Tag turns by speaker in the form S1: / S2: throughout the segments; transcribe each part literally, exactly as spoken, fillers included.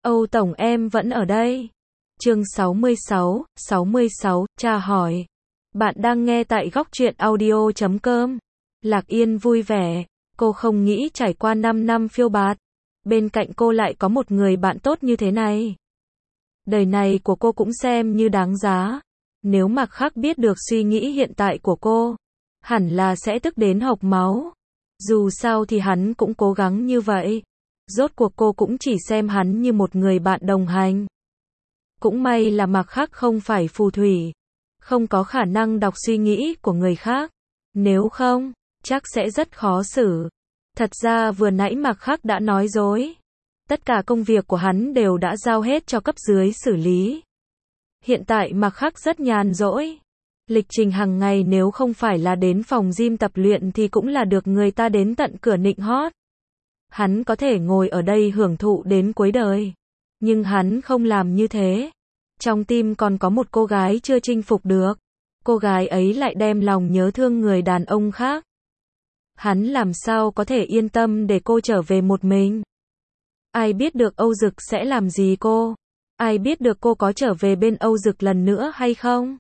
S1: Âu Tổng em vẫn ở đây. Chương sáu mươi sáu, sáu mươi sáu, tra hỏi. Bạn đang nghe tại góc truyện audio chấm com. Lạc Yên vui vẻ, cô không nghĩ trải qua năm năm phiêu bạt, bên cạnh cô lại có một người bạn tốt như thế này. Đời này của cô cũng xem như đáng giá. Nếu Mạc Khắc biết được suy nghĩ hiện tại của cô, hẳn là sẽ tức đến hộc máu. Dù sao thì hắn cũng cố gắng như vậy. Rốt cuộc cô cũng chỉ xem hắn như một người bạn đồng hành. Cũng may là Mạc Khắc không phải phù thủy, không có khả năng đọc suy nghĩ của người khác. Nếu không, chắc sẽ rất khó xử. Thật ra vừa nãy Mạc Khắc đã nói dối. Tất cả công việc của hắn đều đã giao hết cho cấp dưới xử lý. Hiện tại Mạc Khắc rất nhàn rỗi. Lịch trình hàng ngày nếu không phải là đến phòng gym tập luyện thì cũng là được người ta đến tận cửa nịnh hót. Hắn có thể ngồi ở đây hưởng thụ đến cuối đời. Nhưng hắn không làm như thế. Trong tim còn có một cô gái chưa chinh phục được. Cô gái ấy lại đem lòng nhớ thương người đàn ông khác. Hắn làm sao có thể yên tâm để cô trở về một mình. Ai biết được Âu Dực sẽ làm gì cô? Ai biết được cô có trở về bên Âu Dực lần nữa hay không?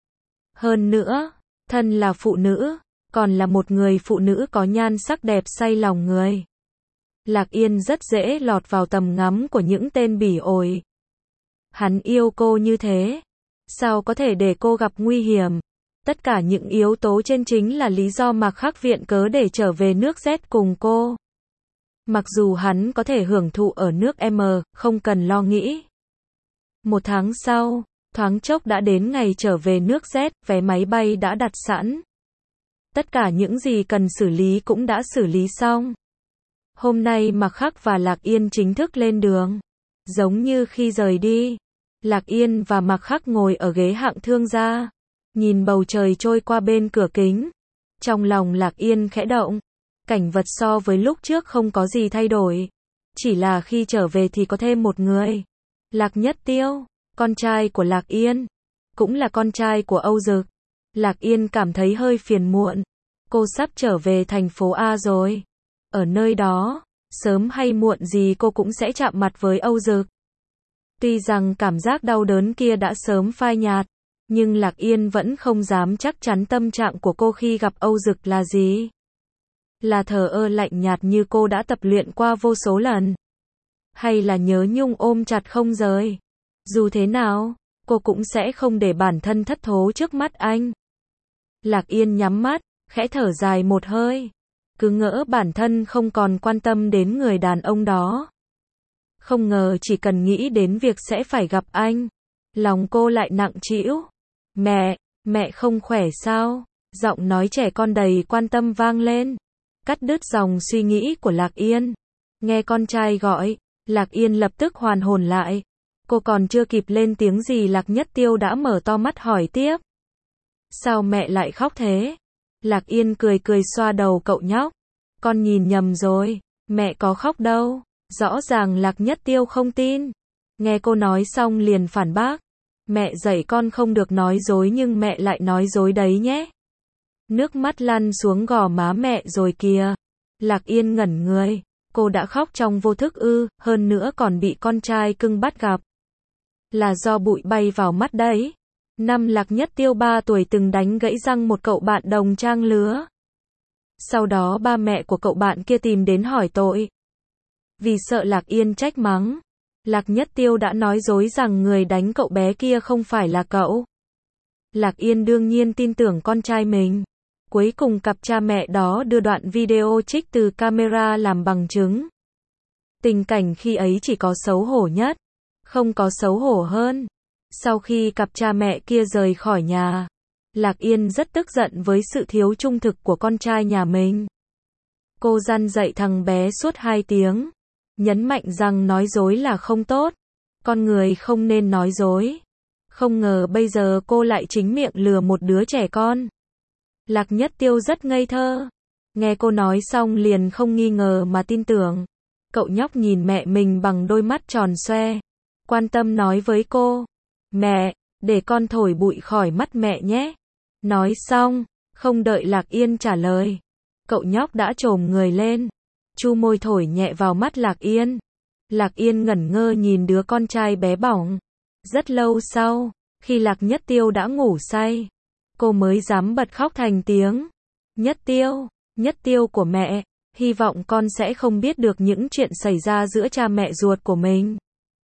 S1: Hơn nữa, thân là phụ nữ, còn là một người phụ nữ có nhan sắc đẹp say lòng người. Lạc Yên rất dễ lọt vào tầm ngắm của những tên bỉ ổi. Hắn yêu cô như thế, sao có thể để cô gặp nguy hiểm? Tất cả những yếu tố trên chính là lý do Mạc Khắc viện cớ để trở về nước Z cùng cô. Mặc dù hắn có thể hưởng thụ ở nước M, không cần lo nghĩ. Một tháng sau, thoáng chốc đã đến ngày trở về nước Z, vé máy bay đã đặt sẵn. Tất cả những gì cần xử lý cũng đã xử lý xong. Hôm nay Mạc Khắc và Lạc Yên chính thức lên đường. Giống như khi rời đi, Lạc Yên và Mạc Khắc ngồi ở ghế hạng thương gia, nhìn bầu trời trôi qua bên cửa kính. Trong lòng Lạc Yên khẽ động. Cảnh vật so với lúc trước không có gì thay đổi. Chỉ là khi trở về thì có thêm một người. Lạc Nhất Tiêu, con trai của Lạc Yên, cũng là con trai của Âu Dực. Lạc Yên cảm thấy hơi phiền muộn. Cô sắp trở về thành phố A rồi. Ở nơi đó, sớm hay muộn gì cô cũng sẽ chạm mặt với Âu Dực. Tuy rằng cảm giác đau đớn kia đã sớm phai nhạt, nhưng Lạc Yên vẫn không dám chắc chắn tâm trạng của cô khi gặp Âu Dực là gì. Là thờ ơ lạnh nhạt như cô đã tập luyện qua vô số lần, hay là nhớ nhung ôm chặt không rời. Dù thế nào, cô cũng sẽ không để bản thân thất thố trước mắt anh. Lạc Yên nhắm mắt, khẽ thở dài một hơi. Cứ ngỡ bản thân không còn quan tâm đến người đàn ông đó. Không ngờ chỉ cần nghĩ đến việc sẽ phải gặp anh, lòng cô lại nặng trĩu. Mẹ, mẹ không khỏe sao? Giọng nói trẻ con đầy quan tâm vang lên, cắt đứt dòng suy nghĩ của Lạc Yên. Nghe con trai gọi, Lạc Yên lập tức hoàn hồn lại. Cô còn chưa kịp lên tiếng gì Lạc Nhất Tiêu đã mở to mắt hỏi tiếp. Sao mẹ lại khóc thế? Lạc Yên cười cười xoa đầu cậu nhóc. Con nhìn nhầm rồi, mẹ có khóc đâu. Rõ ràng Lạc Nhất Tiêu không tin. Nghe cô nói xong liền phản bác. Mẹ dạy con không được nói dối nhưng mẹ lại nói dối đấy nhé. Nước mắt lăn xuống gò má mẹ rồi kìa. Lạc Yên ngẩn người. Cô đã khóc trong vô thức ư, hơn nữa còn bị con trai cưng bắt gặp. Là do bụi bay vào mắt đấy. Năm Lạc Nhất Tiêu ba tuổi từng đánh gãy răng một cậu bạn đồng trang lứa. Sau đó ba mẹ của cậu bạn kia tìm đến hỏi tội. Vì sợ Lạc Yên trách mắng, Lạc Nhất Tiêu đã nói dối rằng người đánh cậu bé kia không phải là cậu. Lạc Yên đương nhiên tin tưởng con trai mình. Cuối cùng cặp cha mẹ đó đưa đoạn video trích từ camera làm bằng chứng. Tình cảnh khi ấy chỉ có xấu hổ nhất, không có xấu hổ hơn. Sau khi cặp cha mẹ kia rời khỏi nhà, Lạc Yên rất tức giận với sự thiếu trung thực của con trai nhà mình. Cô răn dạy thằng bé suốt hai tiếng, nhấn mạnh rằng nói dối là không tốt, con người không nên nói dối. Không ngờ bây giờ cô lại chính miệng lừa một đứa trẻ con. Lạc Nhất Tiêu rất ngây thơ. Nghe cô nói xong liền không nghi ngờ mà tin tưởng. Cậu nhóc nhìn mẹ mình bằng đôi mắt tròn xoe, quan tâm nói với cô. Mẹ, để con thổi bụi khỏi mắt mẹ nhé. Nói xong, không đợi Lạc Yên trả lời, cậu nhóc đã chồm người lên, chu môi thổi nhẹ vào mắt Lạc Yên. Lạc Yên ngẩn ngơ nhìn đứa con trai bé bỏng. Rất lâu sau, khi Lạc Nhất Tiêu đã ngủ say, cô mới dám bật khóc thành tiếng. Nhất Tiêu, Nhất Tiêu của mẹ, hy vọng con sẽ không biết được những chuyện xảy ra giữa cha mẹ ruột của mình.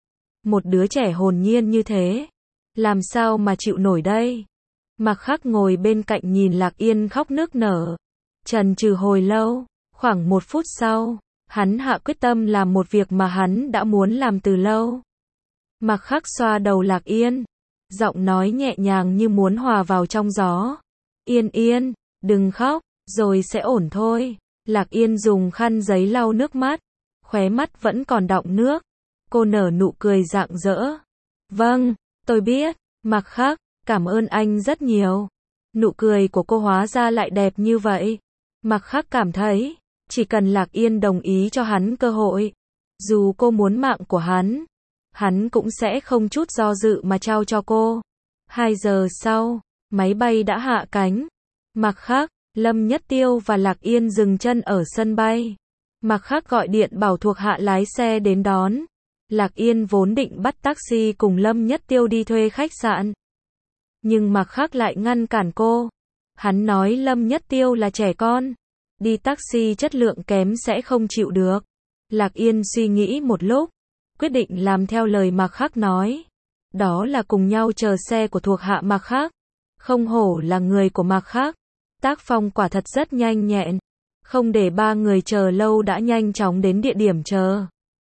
S1: Một đứa trẻ hồn nhiên như thế, làm sao mà chịu nổi đây? Mạc Khắc ngồi bên cạnh nhìn Lạc Yên khóc nức nở. Chần chừ hồi lâu, khoảng một phút sau, hắn hạ quyết tâm làm một việc mà hắn đã muốn làm từ lâu. Mạc Khắc xoa đầu Lạc Yên, giọng nói nhẹ nhàng như muốn hòa vào trong gió. Yên Yên, đừng khóc, rồi sẽ ổn thôi. Lạc Yên dùng khăn giấy lau nước mắt, khóe mắt vẫn còn đọng nước. Cô nở nụ cười rạng rỡ. Vâng, tôi biết, Mạc Khắc, cảm ơn anh rất nhiều. Nụ cười của cô hóa ra lại đẹp như vậy. Mạc Khắc cảm thấy, chỉ cần Lạc Yên đồng ý cho hắn cơ hội, dù cô muốn mạng của hắn, hắn cũng sẽ không chút do dự mà trao cho cô. Hai giờ sau, máy bay đã hạ cánh. Mạc Khắc, Lâm Nhất Tiêu và Lạc Yên dừng chân ở sân bay. Mạc Khắc gọi điện bảo thuộc hạ lái xe đến đón. Lạc Yên vốn định bắt taxi cùng Lâm Nhất Tiêu đi thuê khách sạn. Nhưng Mạc Khắc lại ngăn cản cô. Hắn nói Lâm Nhất Tiêu là trẻ con, đi taxi chất lượng kém sẽ không chịu được. Lạc Yên suy nghĩ một lúc, quyết định làm theo lời Mạc Khắc nói. Đó là cùng nhau chờ xe của thuộc hạ Mạc Khắc. Không hổ là người của Mạc Khắc. Tác phong quả thật rất nhanh nhẹn. Không để ba người chờ lâu đã nhanh chóng đến địa điểm chờ.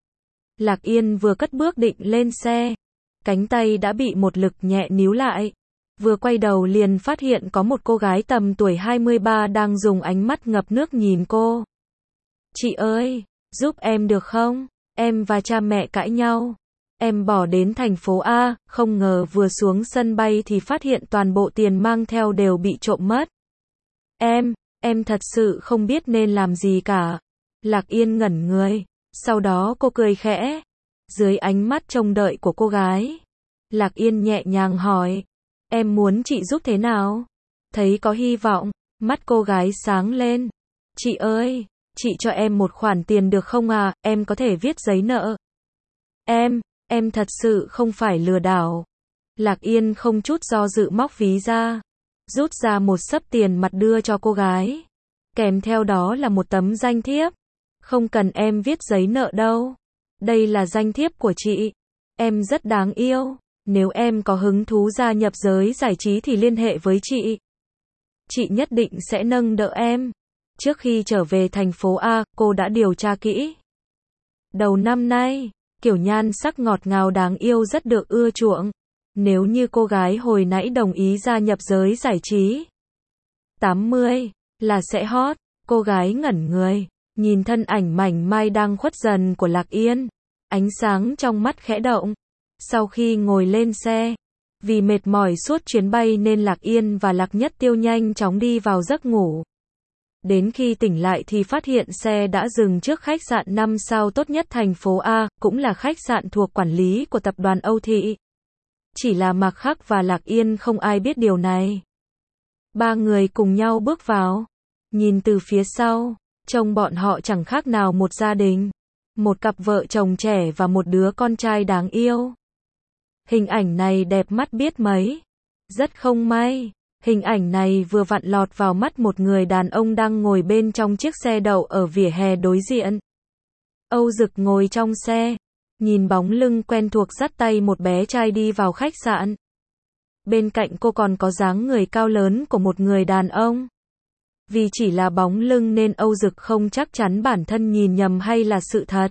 S1: Lạc Yên vừa cất bước định lên xe, cánh tay đã bị một lực nhẹ níu lại. Vừa quay đầu liền phát hiện có một cô gái tầm tuổi hai mươi ba đang dùng ánh mắt ngập nước nhìn cô. Chị ơi, giúp em được không? Em và cha mẹ cãi nhau. Em bỏ đến thành phố A, không ngờ vừa xuống sân bay thì phát hiện toàn bộ tiền mang theo đều bị trộm mất. Em, em thật sự không biết nên làm gì cả. Lạc Yên ngẩn người, sau đó cô cười khẽ. Dưới ánh mắt trông đợi của cô gái, Lạc Yên nhẹ nhàng hỏi. Em muốn chị giúp thế nào? Thấy có hy vọng, mắt cô gái sáng lên. Chị ơi, chị cho em một khoản tiền được không à, em có thể viết giấy nợ. Em, em thật sự không phải lừa đảo. Lạc Yên không chút do dự móc ví ra, rút ra một xấp tiền mặt đưa cho cô gái. Kèm theo đó là một tấm danh thiếp. Không cần em viết giấy nợ đâu. Đây là danh thiếp của chị. Em rất đáng yêu. Nếu em có hứng thú gia nhập giới giải trí thì liên hệ với chị. Chị nhất định sẽ nâng đỡ em. Trước khi trở về thành phố A, cô đã điều tra kỹ. Đầu năm nay, kiểu nhan sắc ngọt ngào đáng yêu rất được ưa chuộng. Nếu như cô gái hồi nãy đồng ý gia nhập giới giải trí, tám mươi là sẽ hot. Cô gái ngẩn người, nhìn thân ảnh mảnh mai đang khuất dần của Lạc Yên. Ánh sáng trong mắt khẽ động. Sau khi ngồi lên xe, vì mệt mỏi suốt chuyến bay nên Lạc Yên và Lạc Nhất Tiêu nhanh chóng đi vào giấc ngủ. Đến khi tỉnh lại thì phát hiện xe đã dừng trước khách sạn năm sao tốt nhất thành phố A, cũng là khách sạn thuộc quản lý của tập đoàn Âu Thị. Chỉ là Mạc Khắc và Lạc Yên không ai biết điều này. Ba người cùng nhau bước vào, nhìn từ phía sau, trông bọn họ chẳng khác nào một gia đình. Một cặp vợ chồng trẻ và một đứa con trai đáng yêu. Hình ảnh này đẹp mắt biết mấy. Rất không may, hình ảnh này vừa vặn lọt vào mắt một người đàn ông đang ngồi bên trong chiếc xe đậu ở vỉa hè đối diện. Âu Dực ngồi trong xe, nhìn bóng lưng quen thuộc dắt tay một bé trai đi vào khách sạn. Bên cạnh cô còn có dáng người cao lớn của một người đàn ông. Vì chỉ là bóng lưng nên Âu Dực không chắc chắn bản thân nhìn nhầm hay là sự thật.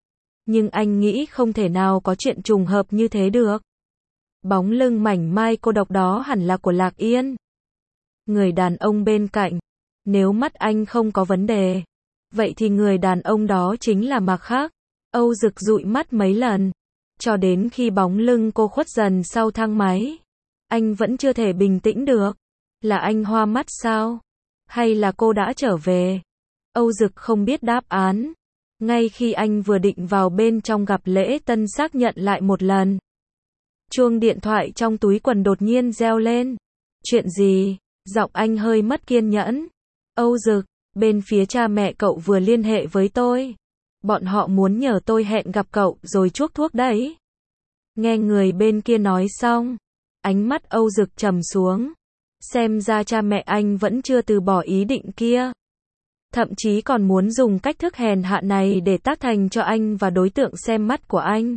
S1: Nhưng anh nghĩ không thể nào có chuyện trùng hợp như thế được. Bóng lưng mảnh mai cô độc đó hẳn là của Lạc Yên. Người đàn ông bên cạnh, nếu mắt anh không có vấn đề, vậy thì người đàn ông đó chính là Mạc Khắc. Âu Dực dụi mắt mấy lần, cho đến khi bóng lưng cô khuất dần sau thang máy. Anh vẫn chưa thể bình tĩnh được. Là anh hoa mắt sao? Hay là cô đã trở về? Âu Dực không biết đáp án. Ngay khi anh vừa định vào bên trong gặp lễ tân xác nhận lại một lần, chuông điện thoại trong túi quần đột nhiên reo lên. Chuyện gì? Giọng anh hơi mất kiên nhẫn. Âu Dực, bên phía cha mẹ cậu vừa liên hệ với tôi. Bọn họ muốn nhờ tôi hẹn gặp cậu rồi chuốc thuốc đấy. Nghe người bên kia nói xong, ánh mắt Âu Dực trầm xuống. Xem ra cha mẹ anh vẫn chưa từ bỏ ý định kia. Thậm chí còn muốn dùng cách thức hèn hạ này để tác thành cho anh và đối tượng xem mắt của anh.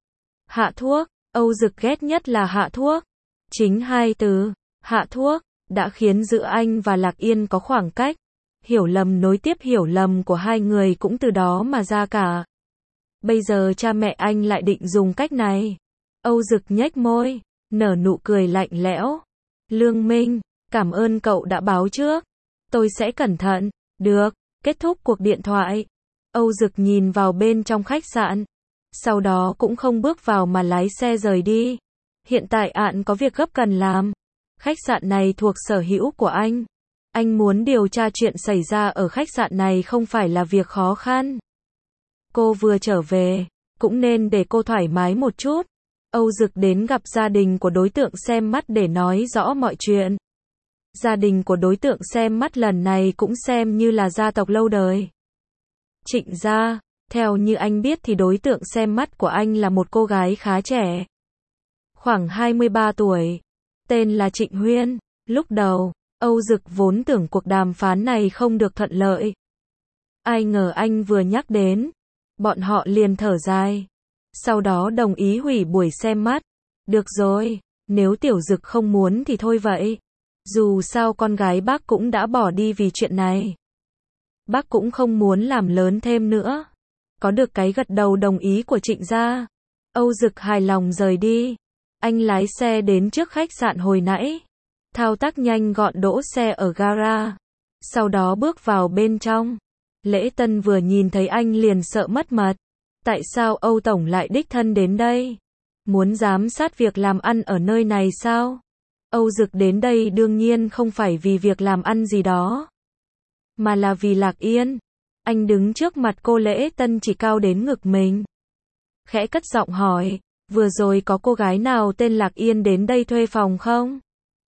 S1: Hạ thuốc, Âu Dực ghét nhất là hạ thuốc. Chính hai từ, hạ thuốc, đã khiến giữa anh và Lạc Yên có khoảng cách. Hiểu lầm nối tiếp hiểu lầm của hai người cũng từ đó mà ra cả. Bây giờ cha mẹ anh lại định dùng cách này. Âu Dực nhếch môi, nở nụ cười lạnh lẽo. Lương Minh, cảm ơn cậu đã báo trước. Tôi sẽ cẩn thận. Được, kết thúc cuộc điện thoại. Âu Dực nhìn vào bên trong khách sạn. Sau đó cũng không bước vào mà lái xe rời đi. Hiện tại ạn có việc gấp cần làm. Khách sạn này thuộc sở hữu của anh. Anh muốn điều tra chuyện xảy ra ở khách sạn này không phải là việc khó khăn. Cô vừa trở về, cũng nên để cô thoải mái một chút. Âu Dực đến gặp gia đình của đối tượng xem mắt để nói rõ mọi chuyện. Gia đình của đối tượng xem mắt lần này cũng xem như là gia tộc lâu đời. Trịnh gia, theo như anh biết thì đối tượng xem mắt của anh là một cô gái khá trẻ. Khoảng hai mươi ba tuổi. Tên là Trịnh Huyên. Lúc đầu, Âu Dực vốn tưởng cuộc đàm phán này không được thuận lợi. Ai ngờ anh vừa nhắc đến, bọn họ liền thở dài. Sau đó đồng ý hủy buổi xem mắt. Được rồi, nếu Tiểu Dực không muốn thì thôi vậy. Dù sao con gái bác cũng đã bỏ đi vì chuyện này. Bác cũng không muốn làm lớn thêm nữa. Có được cái gật đầu đồng ý của Trịnh gia, Âu Dực hài lòng rời đi. Anh lái xe đến trước khách sạn hồi nãy. Thao tác nhanh gọn đỗ xe ở gara. Sau đó bước vào bên trong. Lễ Tân vừa nhìn thấy anh liền sợ mất mật. Tại sao Âu Tổng lại đích thân đến đây? Muốn giám sát việc làm ăn ở nơi này sao? Âu Dực đến đây đương nhiên không phải vì việc làm ăn gì đó, mà là vì Lạc Yên. Anh đứng trước mặt cô Lễ Tân chỉ cao đến ngực mình. Khẽ cất giọng hỏi, vừa rồi có cô gái nào tên Lạc Yên đến đây thuê phòng không?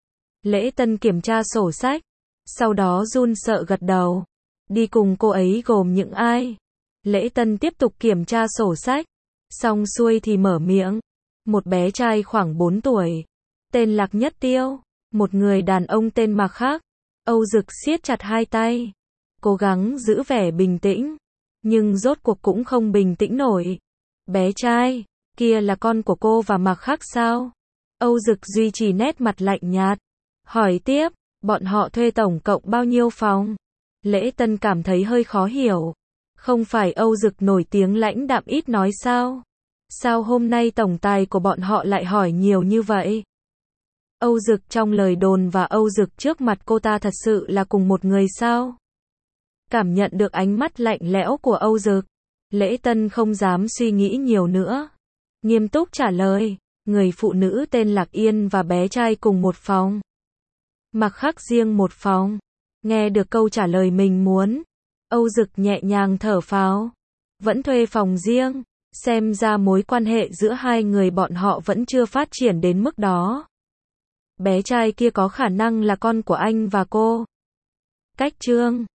S1: Lễ Tân kiểm tra sổ sách, sau đó run sợ gật đầu. Đi cùng cô ấy gồm những ai? Lễ Tân tiếp tục kiểm tra sổ sách, xong xuôi thì mở miệng. Một bé trai khoảng bốn tuổi, tên Lạc Nhất Tiêu, một người đàn ông tên Mạc Khắc. Âu Dực siết chặt hai tay, cố gắng giữ vẻ bình tĩnh, nhưng rốt cuộc cũng không bình tĩnh nổi. Bé trai kia là con của cô và Mạc Khắc sao? Âu Dực duy trì nét mặt lạnh nhạt, hỏi tiếp, bọn họ thuê tổng cộng bao nhiêu phòng? Lễ Tân cảm thấy hơi khó hiểu. Không phải Âu Dực nổi tiếng lãnh đạm ít nói sao? Sao hôm nay tổng tài của bọn họ lại hỏi nhiều như vậy? Âu Dực trong lời đồn và Âu Dực trước mặt cô ta thật sự là cùng một người sao? Cảm nhận được ánh mắt lạnh lẽo của Âu Dực, Lễ Tân không dám suy nghĩ nhiều nữa. Nghiêm túc trả lời, người phụ nữ tên Lạc Yên và bé trai cùng một phòng. Mạc Khắc riêng một phòng. Nghe được câu trả lời mình muốn, Âu Dực nhẹ nhàng thở phào. Vẫn thuê phòng riêng, xem ra mối quan hệ giữa hai người bọn họ vẫn chưa phát triển đến mức đó. Bé trai kia có khả năng là con của anh và cô. Cách chương